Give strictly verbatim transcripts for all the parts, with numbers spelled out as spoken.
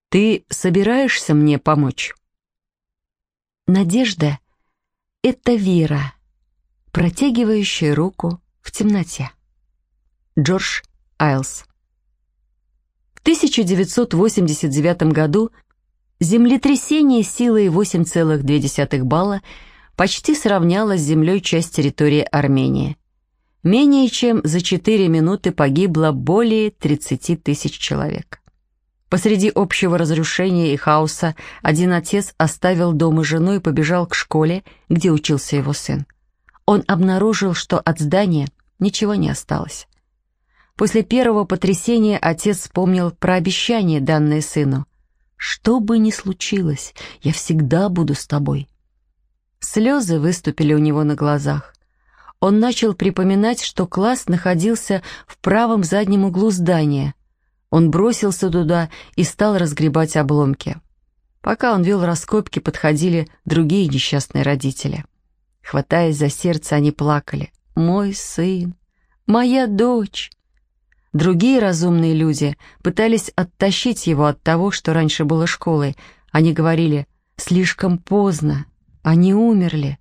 Ты собираешься мне помочь? Надежда — это вера, протягивающая руку в темноте. Джордж Айлс. В тысяча девятьсот восемьдесят девятом году землетрясение силой восемь целых две десятых балла почти сравняло с землей часть территории Армении. Менее чем за четыре минуты погибло более тридцати тысяч человек. Посреди общего разрушения и хаоса один отец оставил дом и жену и побежал к школе, где учился его сын. Он обнаружил, что от здания ничего не осталось. После первого потрясения отец вспомнил про обещание, данное сыну. «Что бы ни случилось, я всегда буду с тобой». Слезы выступили у него на глазах. Он начал припоминать, что класс находился в правом заднем углу здания. Он бросился туда и стал разгребать обломки. Пока он вел раскопки, подходили другие несчастные родители. Хватаясь за сердце, они плакали. «Мой сын! Моя дочь!» Другие разумные люди пытались оттащить его от того, что раньше было школой. Они говорили: «Слишком поздно, они умерли.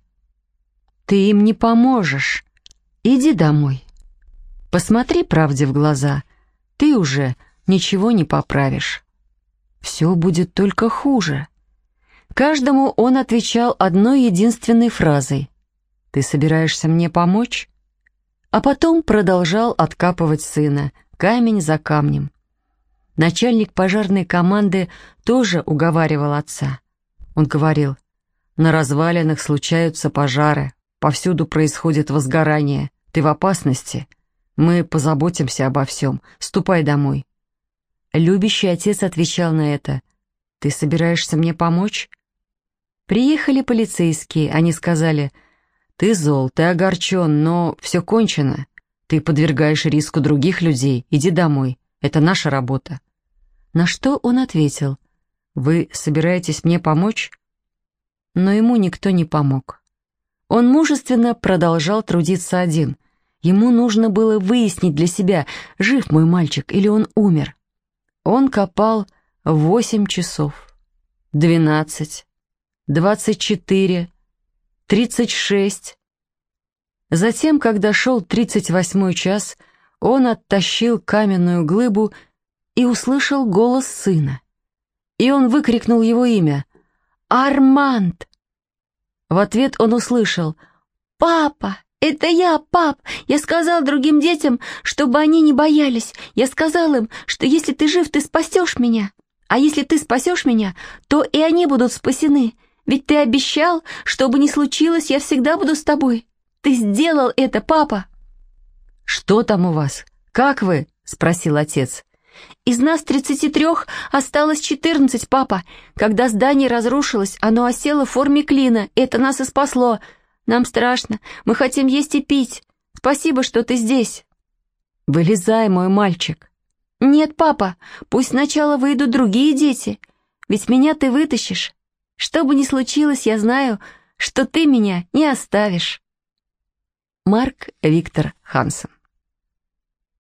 Ты им не поможешь. Иди домой. Посмотри правде в глаза. Ты уже ничего не поправишь. Все будет только хуже». Каждому он отвечал одной единственной фразой: «Ты собираешься мне помочь?» А потом продолжал откапывать сына, камень за камнем. Начальник пожарной команды тоже уговаривал отца. Он говорил: «На развалинах случаются пожары, повсюду происходит возгорание, ты в опасности, мы позаботимся обо всем, ступай домой». Любящий отец отвечал на это: «Ты собираешься мне помочь?» Приехали полицейские, они сказали: «Ты зол, ты огорчен, но все кончено. Ты подвергаешь риску других людей, иди домой, это наша работа». На что он ответил: «Вы собираетесь мне помочь?» Но ему никто не помог. Он мужественно продолжал трудиться один. Ему нужно было выяснить для себя, жив мой мальчик или он умер. Он копал восемь часов, двенадцать, двадцать четыре, тридцать шесть. Затем, когда шел тридцать восьмой час, он оттащил каменную глыбу и услышал голос сына. И он выкрикнул его имя: «Арманд!» В ответ он услышал: «Папа, это я, пап! Я сказал другим детям, чтобы они не боялись. Я сказал им, что если ты жив, ты спасешь меня. А если ты спасешь меня, то и они будут спасены. Ведь ты обещал, что бы ни случилось, я всегда буду с тобой. Ты сделал это, папа!» «Что там у вас? Как вы?» — спросил отец. «Из нас тридцати трех осталось четырнадцать, папа. Когда здание разрушилось, оно осело в форме клина. Это нас и спасло. Нам страшно. Мы хотим есть и пить. Спасибо, что ты здесь». «Вылезай, мой мальчик». «Нет, папа, пусть сначала выйдут другие дети. Ведь меня ты вытащишь. Что бы ни случилось, я знаю, что ты меня не оставишь». Марк Виктор Хансен.